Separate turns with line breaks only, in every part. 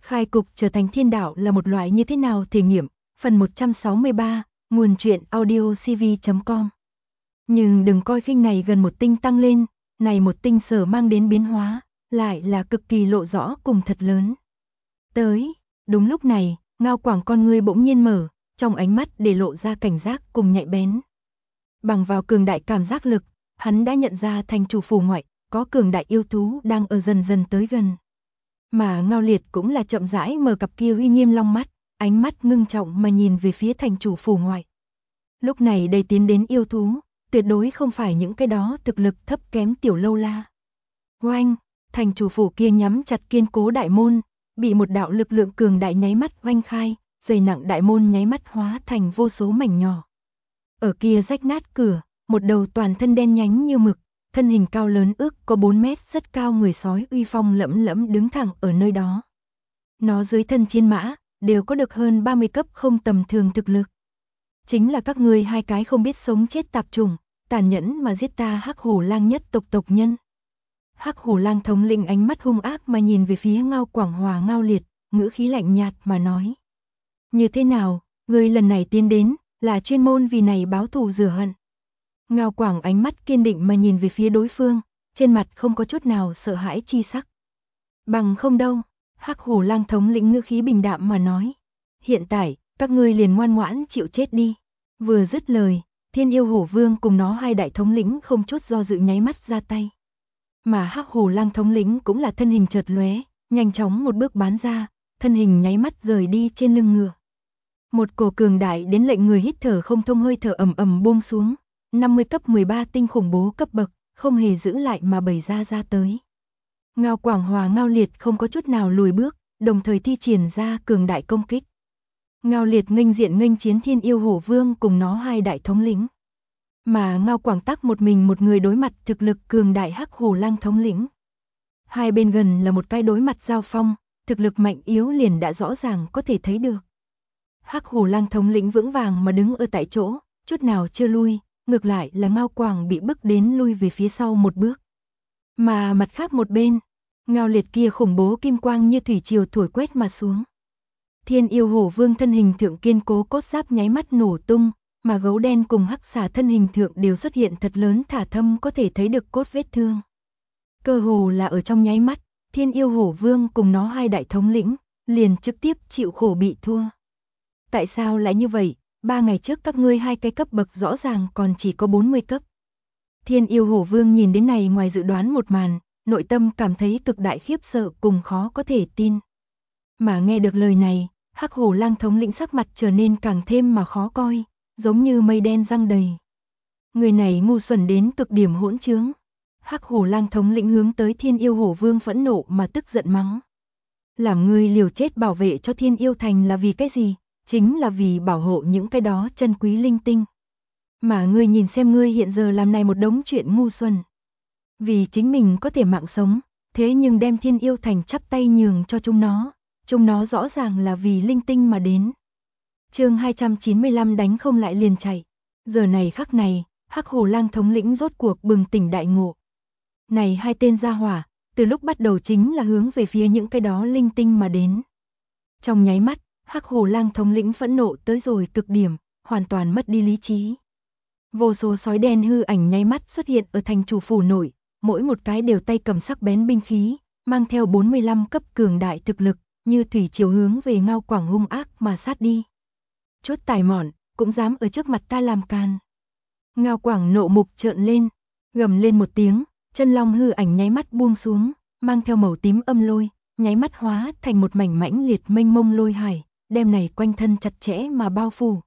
Khai cục trở thành thiên đạo là một loại như thế nào thể nghiệm, phần 163, nguồn truyện audiocv.com. Nhưng đừng coi khinh này gần một tinh tăng lên, này một tinh sở mang đến biến hóa, lại là cực kỳ lộ rõ cùng thật lớn. Đúng lúc này, Ngao Quảng con ngươi bỗng nhiên mở, trong ánh mắt để lộ ra cảnh giác cùng nhạy bén. Bằng vào cường đại cảm giác lực, hắn đã nhận ra thành chủ phủ ngoại, có cường đại yêu thú đang ở dần dần tới gần. Mà Ngao Liệt cũng là chậm rãi mở cặp kia uy nghiêm long mắt, ánh mắt ngưng trọng mà nhìn về phía thành chủ phủ ngoại. Lúc này đây tiến đến yêu thú, tuyệt đối không phải những cái đó thực lực thấp kém tiểu lâu la. Oanh, thành chủ phủ kia nhắm chặt kiên cố đại môn, bị một đạo lực lượng cường đại nháy mắt oanh khai, dày nặng đại môn nháy mắt hóa thành vô số mảnh nhỏ. Ở kia rách nát cửa, một đầu toàn thân đen nhánh như mực, thân hình cao lớn ước có 4 mét rất cao người sói uy phong lẫm lẫm đứng thẳng ở nơi đó. Nó dưới thân chiến mã, đều có được hơn 30 cấp không tầm thường thực lực. Chính là các ngươi hai cái không biết sống chết tạp chủng, tàn nhẫn mà giết ta Hắc Hổ Lang nhất tộc tộc nhân. Hắc Hổ Lang thống lĩnh ánh mắt hung ác mà nhìn về phía Ngao Quảng Hòa Ngao Liệt, ngữ khí lạnh nhạt mà nói. Như thế nào, ngươi lần này tiến đến, là chuyên môn vì này báo thù rửa hận. Ngao Quảng ánh mắt kiên định mà nhìn về phía đối phương, trên mặt không có chút nào sợ hãi chi sắc. Bằng không đâu, Hắc Hổ Lang thống lĩnh ngữ khí bình đạm mà nói. Hiện tại, các ngươi liền ngoan ngoãn chịu chết đi. Vừa dứt lời, Thiên Yêu Hổ Vương cùng nó hai đại thống lĩnh không chút do dự nháy mắt ra tay. Mà Hắc Hổ Lang thống lĩnh cũng là thân hình chợt lóe, nhanh chóng một bước bắn ra, thân hình nháy mắt rời đi trên lưng ngựa. Một cổ cường đại đến lệnh người hít thở không thông hơi thở ầm ầm buông xuống, 50 cấp 13 tinh khủng bố cấp bậc, không hề giữ lại mà bày ra tới. Ngao Quảng Hòa Ngao Liệt không có chút nào lùi bước, đồng thời thi triển ra cường đại công kích. Ngao Liệt nghênh diện nghênh chiến Thiên Yêu Hổ Vương cùng nó hai đại thống lĩnh. Mà Ngao Quảng tắc một mình một người đối mặt thực lực cường đại Hắc Hổ Lang thống lĩnh. Hai bên gần là một cái đối mặt giao phong, thực lực mạnh yếu liền đã rõ ràng có thể thấy được. Hắc Hổ Lang thống lĩnh vững vàng mà đứng ở tại chỗ, chút nào chưa lui, ngược lại là Ngao Quảng bị bức đến lui về phía sau một bước. Mà mặt khác một bên, Ngao Liệt kia khủng bố kim quang như thủy triều thổi quét mà xuống. Thiên Yêu Hổ Vương thân hình thượng kiên cố cốt giáp nháy mắt nổ tung, mà gấu đen cùng hắc xà thân hình thượng đều xuất hiện thật lớn thả thâm có thể thấy được cốt vết thương. Cơ hồ là ở trong nháy mắt, Thiên Yêu Hổ Vương cùng nó hai đại thống lĩnh, liền trực tiếp chịu khổ bị thua. Tại sao lại như vậy? 3 ngày trước các ngươi hai cái cấp bậc rõ ràng còn chỉ có 40 cấp. Thiên Yêu Hổ Vương nhìn đến này ngoài dự đoán một màn, nội tâm cảm thấy cực đại khiếp sợ cùng khó có thể tin. Mà nghe được lời này, Hắc Hổ Lang thống lĩnh sắc mặt trở nên càng thêm mà khó coi, giống như mây đen giăng đầy. Người này ngu xuẩn đến cực điểm hỗn trướng. Hắc Hổ Lang thống lĩnh hướng tới Thiên Yêu Hổ Vương phẫn nộ mà tức giận mắng. Làm ngươi liều chết bảo vệ cho Thiên Yêu Thành là vì cái gì? Chính là vì bảo hộ những cái đó chân quý linh tinh. Mà ngươi nhìn xem ngươi hiện giờ làm này một đống chuyện ngu xuẩn. Vì chính mình có thể mạng sống, thế nhưng đem Thiên Yêu Thành chắp tay nhường cho chúng nó rõ ràng là vì linh tinh mà đến. Chương 295 đánh không lại liền chạy. Giờ này khắc này, Hắc Hổ Lang thống lĩnh rốt cuộc bừng tỉnh đại ngộ. Này hai tên gia hỏa, từ lúc bắt đầu chính là hướng về phía những cái đó linh tinh mà đến. Trong nháy mắt, Hắc Hổ Lang thống lĩnh phẫn nộ tới rồi cực điểm, hoàn toàn mất đi lý trí. Vô số sói đen hư ảnh nháy mắt xuất hiện ở thành chủ phủ nội, mỗi một cái đều tay cầm sắc bén binh khí, mang theo 45 cấp cường đại thực lực, như thủy triều hướng về Ngao Quảng hung ác mà sát đi. Chút tài mọn, cũng dám ở trước mặt ta làm càn. Ngao Quảng nộ mục trợn lên, gầm lên một tiếng, chân long hư ảnh nháy mắt buông xuống, mang theo màu tím âm lôi, nháy mắt hóa thành một mảnh mãnh liệt mênh mông lôi hải, đem này quanh thân chặt chẽ mà bao phủ.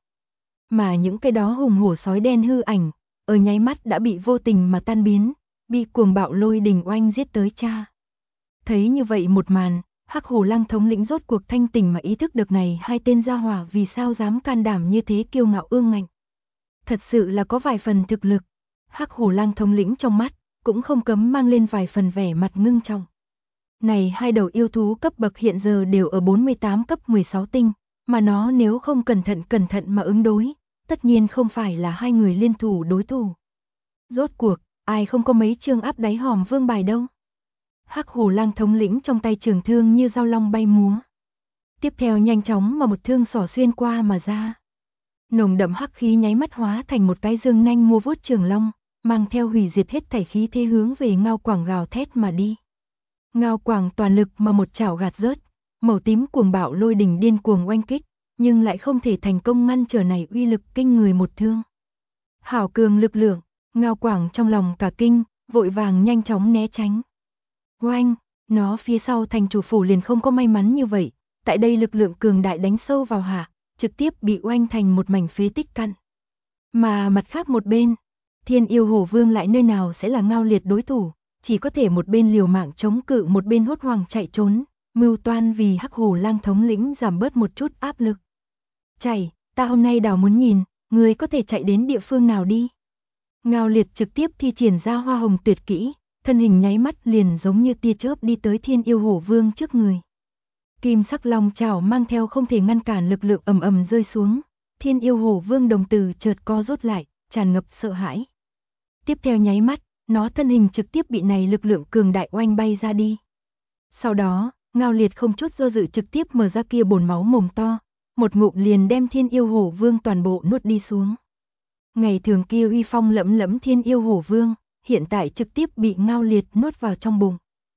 Mà những cái đó hùng hổ sói đen hư ảnh, ở nháy mắt đã bị vô tình mà tan biến, bị cuồng bạo lôi đình oanh giết tới cha. Thấy như vậy một màn, Hắc Hổ Lang thống lĩnh rốt cuộc thanh tỉnh mà ý thức được này hai tên gia hỏa vì sao dám can đảm như thế kiêu ngạo ương ngạnh. Thật sự là có vài phần thực lực. Hắc Hổ Lang thống lĩnh trong mắt cũng không cấm mang lên vài phần vẻ mặt ngưng trọng. Này hai đầu yêu thú cấp bậc hiện giờ đều ở 48 cấp 16 tinh, mà nó nếu không cẩn thận mà ứng đối, tất nhiên không phải là hai người liên thủ đối thủ. Rốt cuộc, ai không có mấy chương áp đáy hòm vương bài đâu. Hắc Hổ Lang thống lĩnh trong tay trường thương như dao long bay múa. Tiếp theo nhanh chóng mà một thương xỏ xuyên qua mà ra. Nồng đậm hắc khí nháy mắt hóa thành một cái dương nanh mua vuốt trường long, mang theo hủy diệt hết thảy khí thế hướng về Ngao Quảng gào thét mà đi. Ngao Quảng toàn lực mà một chảo gạt rớt, màu tím cuồng bạo lôi đỉnh điên cuồng oanh kích, nhưng lại không thể thành công ngăn trở này uy lực kinh người một thương. Hảo cường lực lượng, Ngao Quảng trong lòng cả kinh, vội vàng nhanh chóng né tránh. Oanh, nó phía sau thành chủ phủ liền không có may mắn như vậy, tại đây lực lượng cường đại đánh sâu vào hạ, trực tiếp bị oanh thành một mảnh phế tích căn. Mà mặt khác một bên, Thiên Yêu Hổ Vương lại nơi nào sẽ là Ngao Liệt đối thủ, chỉ có thể một bên liều mạng chống cự một bên hốt hoảng chạy trốn, mưu toan vì Hắc Hổ Lang thống lĩnh giảm bớt một chút áp lực. Chạy, ta hôm nay đảo muốn nhìn, người có thể chạy đến địa phương nào đi. Ngao Liệt trực tiếp thi triển ra hoa hồng tuyệt kỹ, thân hình nháy mắt liền giống như tia chớp đi tới Thiên Yêu Hổ Vương trước người. Kim sắc long chảo mang theo không thể ngăn cản lực lượng ầm ầm rơi xuống, Thiên Yêu Hổ Vương đồng tử chợt co rút lại, tràn ngập sợ hãi. Tiếp theo nháy mắt, nó thân hình trực tiếp bị này lực lượng cường đại oanh bay ra đi. Sau đó, Ngao Liệt không chút do dự trực tiếp mở ra kia bồn máu mồm to, một ngụm liền đem Thiên Yêu Hổ Vương toàn bộ nuốt đi xuống. Ngày thường kia uy phong lẫm lẫm Thiên Yêu Hổ Vương, hiện tại trực tiếp bị Ngao Liệt nuốt vào trong bụng.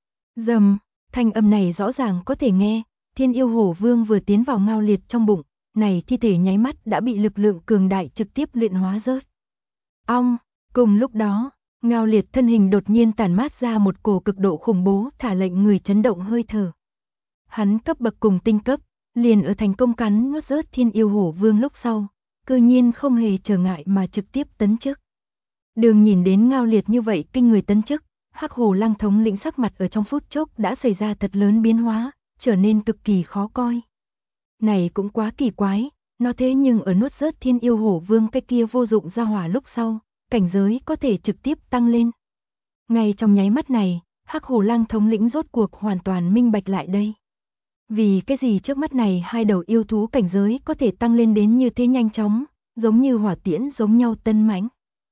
Rầm, thanh âm này rõ ràng có thể nghe, Thiên Yêu Hổ Vương vừa tiến vào Ngao Liệt trong bụng, này thi thể nháy mắt đã bị lực lượng cường đại trực tiếp luyện hóa rớt. Ong, cùng lúc đó, Ngao Liệt thân hình đột nhiên tản mát ra một cổ cực độ khủng bố thả lệnh người chấn động hơi thở. Hắn cấp bậc cùng tinh cấp, liền ở thành công cắn nuốt rớt Thiên Yêu Hổ Vương lúc sau, cư nhiên không hề trở ngại mà trực tiếp tấn chức. Đường nhìn đến Ngao Liệt như vậy kinh người tấn chức, Hắc Hổ Lang thống lĩnh sắc mặt ở trong phút chốc đã xảy ra thật lớn biến hóa, trở nên cực kỳ khó coi. Này cũng quá kỳ quái, nó thế nhưng ở nuốt rớt Thiên Yêu Hổ Vương cái kia vô dụng ra hỏa lúc sau, cảnh giới có thể trực tiếp tăng lên. Ngay trong nháy mắt này, Hắc Hổ Lang thống lĩnh rốt cuộc hoàn toàn minh bạch lại đây. Vì cái gì trước mắt này hai đầu yêu thú cảnh giới có thể tăng lên đến như thế nhanh chóng, giống như hỏa tiễn giống nhau tân mãnh.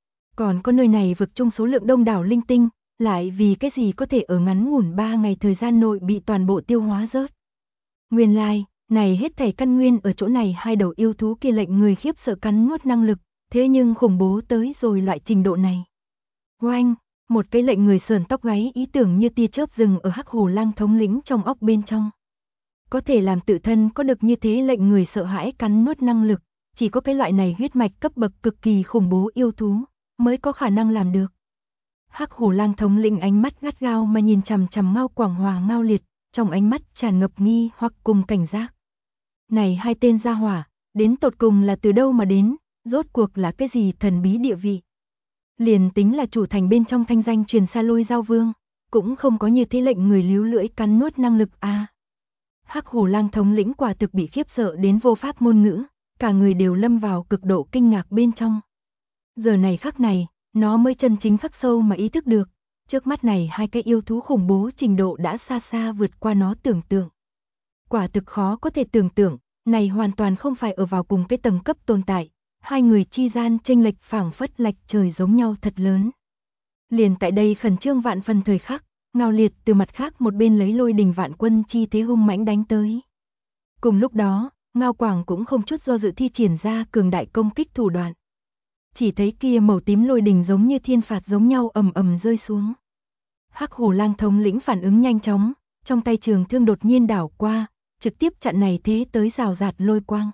Còn có nơi này vực chung số lượng đông đảo linh tinh, lại vì cái gì có thể ở ngắn ngủn 3 ngày thời gian nội bị toàn bộ tiêu hóa rớt. Nguyên lai, này hết thảy căn nguyên ở chỗ này hai đầu yêu thú kia lệnh người khiếp sợ cắn nuốt năng lực, thế nhưng khủng bố tới rồi loại trình độ này. Oanh, một cái lệnh người sờn tóc gáy ý tưởng như tia chớp rừng ở Hắc Hổ Lang thống lĩnh trong óc bên trong. Có thể làm tự thân có được như thế lệnh người sợ hãi cắn nuốt năng lực, chỉ có cái loại này huyết mạch cấp bậc cực kỳ khủng bố yêu thú mới có khả năng làm được. Hắc Hổ Lang thống lĩnh ánh mắt gắt gao mà nhìn chằm chằm Ngao Quảng Hòa Ngao Liệt, trong ánh mắt tràn ngập nghi hoặc cùng cảnh giác. Này hai tên gia hỏa, đến tột cùng là từ đâu mà đến, rốt cuộc là cái gì thần bí địa vị. Liền tính là chủ thành bên trong thanh danh truyền xa Lôi Giao Vương, cũng không có như thế lệnh người líu lưỡi cắn nuốt năng lực a. Hắc Hổ Lang thống lĩnh quả thực bị khiếp sợ đến vô pháp ngôn ngữ, cả người đều lâm vào cực độ kinh ngạc bên trong. Giờ này khắc này, nó mới chân chính khắc sâu mà ý thức được, trước mắt này hai cái yêu thú khủng bố trình độ đã xa xa vượt qua nó tưởng tượng. Quả thực khó có thể tưởng tượng, này hoàn toàn không phải ở vào cùng cái tầng cấp tồn tại, hai người chi gian chênh lệch phảng phất lệch trời giống nhau thật lớn. Liền tại đây khẩn trương vạn phần thời khắc, Ngao Liệt từ mặt khác một bên lấy lôi đình vạn quân chi thế hung mãnh đánh tới. Cùng lúc đó, Ngao Quảng cũng không chút do dự thi triển ra cường đại công kích thủ đoạn. Chỉ thấy kia màu tím lôi đình giống như thiên phạt giống nhau ầm ầm rơi xuống. Hắc Hổ Lang thống lĩnh phản ứng nhanh chóng, trong tay trường thương đột nhiên đảo qua, trực tiếp chặn này thế tới rào rạt lôi quang.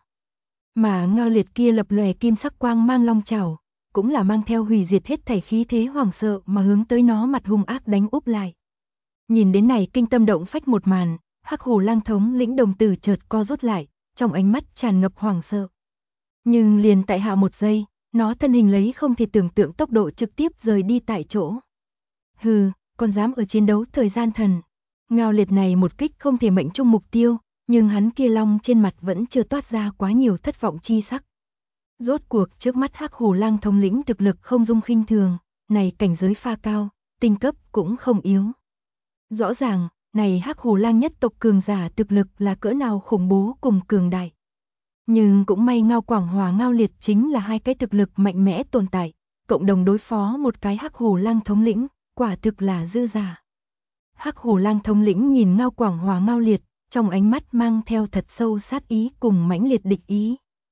Mà Ngao Liệt kia lập lòe kim sắc quang mang long chảo, cũng là mang theo hủy diệt hết thảy khí thế hoảng sợ mà hướng tới nó mặt hung ác đánh úp lại. Nhìn đến này kinh tâm động phách một màn, Hắc Hổ Lang thống lĩnh đồng tử chợt co rút lại, trong ánh mắt tràn ngập hoảng sợ. Nhưng liền tại hạ một giây, nó thân hình lấy không thể tưởng tượng tốc độ trực tiếp rời đi tại chỗ. Hừ, còn dám ở chiến đấu thời gian thần. Ngao Liệt này một kích không thể mệnh trung mục tiêu, nhưng hắn kia long trên mặt vẫn chưa toát ra quá nhiều thất vọng chi sắc. Rốt cuộc trước mắt Hắc Hổ Lang thống lĩnh thực lực không dung khinh thường, này cảnh giới pha cao, tinh cấp cũng không yếu. Rõ ràng, này Hắc Hổ Lang nhất tộc cường giả thực lực là cỡ nào khủng bố cùng cường đại. Nhưng cũng may Ngao Quảng Hòa Ngao Liệt chính là hai cái thực lực mạnh mẽ tồn tại, cộng đồng đối phó một cái Hắc Hổ Lang thống lĩnh, quả thực là dư giả. Hắc Hổ Lang thống lĩnh nhìn Ngao Quảng Hòa Ngao Liệt, trong ánh mắt mang theo thật sâu sát ý cùng mãnh liệt địch ý.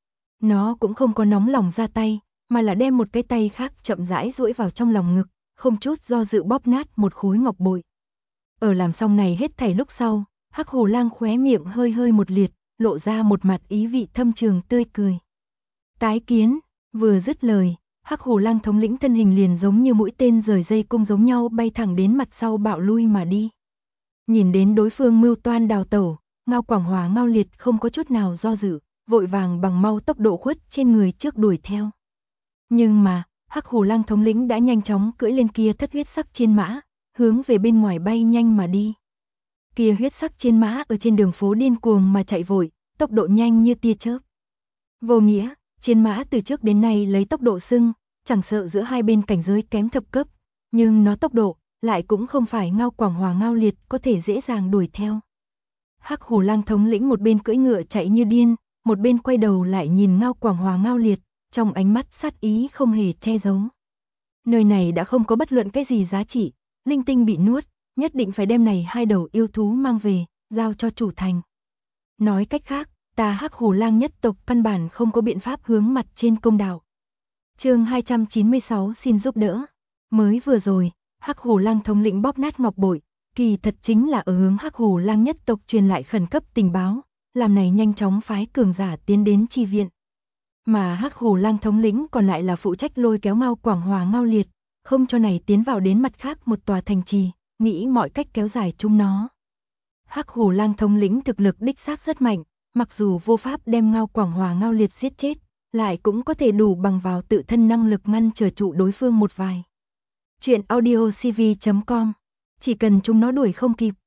Nó cũng không có nóng lòng ra tay, mà là đem một cái tay khác chậm rãi duỗi vào trong lòng ngực, không chút do dự bóp nát một khối ngọc bội. Ở làm xong này hết thảy lúc sau, Hắc Hổ Lang khóe miệng hơi hơi một liệt, lộ ra một mặt ý vị thâm trường tươi cười. Tái kiến, vừa dứt lời, Hắc Hổ Lang thống lĩnh thân hình liền giống như mũi tên rời dây cung giống nhau bay thẳng đến mặt sau bạo lui mà đi. Nhìn đến đối phương mưu toan đào tẩu, Ngao Quảng Hòa Ngao Liệt không có chút nào do dự, vội vàng bằng mau tốc độ khuất trên người trước đuổi theo. Nhưng mà, Hắc Hổ Lang thống lĩnh đã nhanh chóng cưỡi lên kia thất huyết sắc trên mã, hướng về bên ngoài bay nhanh mà đi. Kia huyết sắc trên mã ở trên đường phố điên cuồng mà chạy vội, tốc độ nhanh như tia chớp. Vô nghĩa, trên mã từ trước đến nay lấy tốc độ xưng, chẳng sợ giữa hai bên cảnh giới kém thập cấp, nhưng nó tốc độ lại cũng không phải Ngao Quảng Hòa Ngao Liệt có thể dễ dàng đuổi theo. Hắc Hổ Lang thống lĩnh một bên cưỡi ngựa chạy như điên, một bên quay đầu lại nhìn Ngao Quảng Hòa Ngao Liệt, trong ánh mắt sát ý không hề che giấu. Nơi này đã không có bất luận cái gì giá trị, linh tinh bị nuốt, nhất định phải đem này hai đầu yêu thú mang về, giao cho chủ thành. Nói cách khác, ta Hắc Hổ Lang nhất tộc căn bản không có biện pháp hướng mặt trên công đạo. Chương 296 xin giúp đỡ. Mới vừa rồi, Hắc Hổ Lang thống lĩnh bóp nát ngọc bội, kỳ thật chính là ở hướng Hắc Hổ Lang nhất tộc truyền lại khẩn cấp tình báo, làm này nhanh chóng phái cường giả tiến đến chi viện. Mà Hắc Hổ Lang thống lĩnh còn lại là phụ trách lôi kéo Ngao Quảng Hòa Ngao Liệt, không cho này tiến vào đến mặt khác một tòa thành trì, nghĩ mọi cách kéo dài chúng nó. Hắc Hổ Lang thống lĩnh thực lực đích xác rất mạnh, mặc dù vô pháp đem Ngao Quảng Hòa Ngao Liệt giết chết, lại cũng có thể đủ bằng vào tự thân năng lực ngăn trở trụ đối phương một vài. Chuyện audiocv.com, chỉ cần chúng nó đuổi không kịp.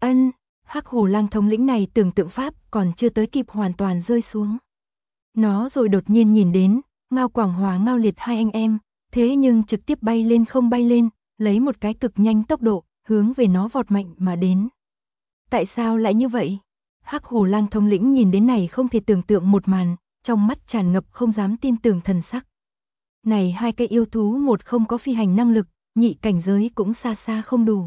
Hắc Hổ Lang thống lĩnh này tưởng tượng pháp còn chưa tới kịp hoàn toàn rơi xuống. Nó rồi đột nhiên nhìn đến, Ngao Quảng Hòa Ngao Liệt hai anh em, thế nhưng trực tiếp bay lên không bay lên, lấy một cái cực nhanh tốc độ, hướng về nó vọt mạnh mà đến. Tại sao lại như vậy? Hắc Hổ Lang thống lĩnh nhìn đến này không thể tưởng tượng một màn, trong mắt tràn ngập không dám tin tưởng thần sắc. Này hai cái yêu thú, một không có phi hành năng lực, nhị cảnh giới cũng xa xa không đủ.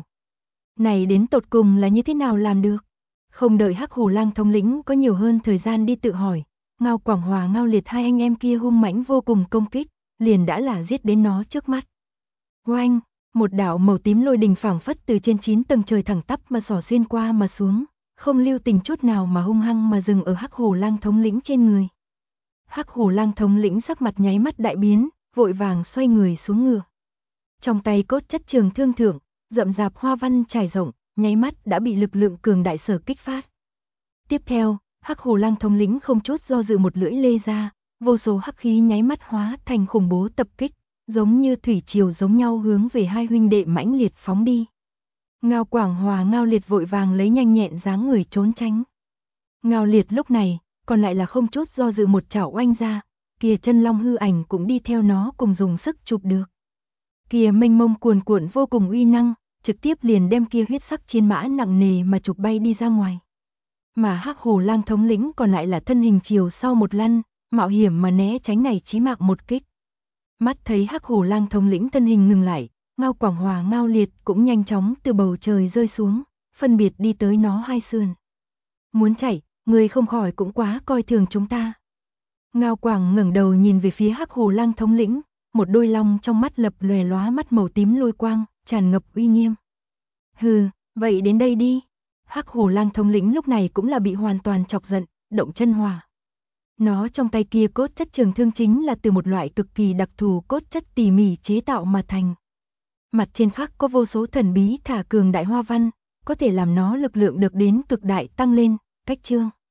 Này đến tột cùng là như thế nào làm được? Không đợi Hắc Hổ Lang thống lĩnh có nhiều hơn thời gian đi tự hỏi, Ngao Quảng Hòa Ngao Liệt hai anh em kia hung mãnh vô cùng công kích, liền đã là giết đến nó trước mắt. Oanh, một đạo màu tím lôi đình phảng phất từ trên 9 tầng trời thẳng tắp mà xỏ xuyên qua mà xuống, không lưu tình chút nào mà hung hăng mà dừng ở Hắc Hổ Lang thống lĩnh trên người. Hắc Hổ Lang thống lĩnh sắc mặt nháy mắt đại biến, vội vàng xoay người xuống ngựa. Trong tay cốt chất trường thương thượng, rậm rạp hoa văn trải rộng, nháy mắt đã bị lực lượng cường đại sở kích phát. Tiếp theo, Hắc Hổ Lang thống lĩnh không chút do dự một lưỡi lê ra, vô số hắc khí nháy mắt hóa thành khủng bố tập kích, giống như thủy triều giống nhau hướng về hai huynh đệ mãnh liệt phóng đi. Ngao Quảng Hòa Ngao Liệt vội vàng lấy nhanh nhẹn dáng người trốn tránh. Ngao Liệt lúc này, còn lại là không chút do dự một chảo oanh ra, kia chân long hư ảnh cũng đi theo nó cùng dùng sức chụp được. Kia mênh mông cuồn cuộn vô cùng uy năng, trực tiếp liền đem kia huyết sắc chiến mã nặng nề mà chụp bay đi ra ngoài. Mà Hắc Hổ Lang thống lĩnh còn lại là thân hình chiều sau một lăn, mạo hiểm mà né tránh này chí mạng một kích. Mắt thấy Hắc Hổ Lang thống lĩnh thân hình ngừng lại, Ngao Quảng Hòa Ngao Liệt cũng nhanh chóng từ bầu trời rơi xuống, phân biệt đi tới nó hai sườn. Muốn chạy, người không khỏi cũng quá coi thường chúng ta. Ngao Quảng ngẩng đầu nhìn về phía Hắc Hổ Lang thống lĩnh, một đôi long trong mắt lập lòe lóa mắt màu tím lôi quang, tràn ngập uy nghiêm. Hừ, vậy đến đây đi. Hắc Hổ Lang thống lĩnh lúc này cũng là bị hoàn toàn chọc giận, động chân hỏa. Nó trong tay kia cốt chất trường thương chính là từ một loại cực kỳ đặc thù cốt chất tỉ mỉ chế tạo mà thành. Mặt trên khắc có vô số thần bí thả cường đại hoa văn, có thể làm nó lực lượng được đến cực đại tăng lên, cách chương.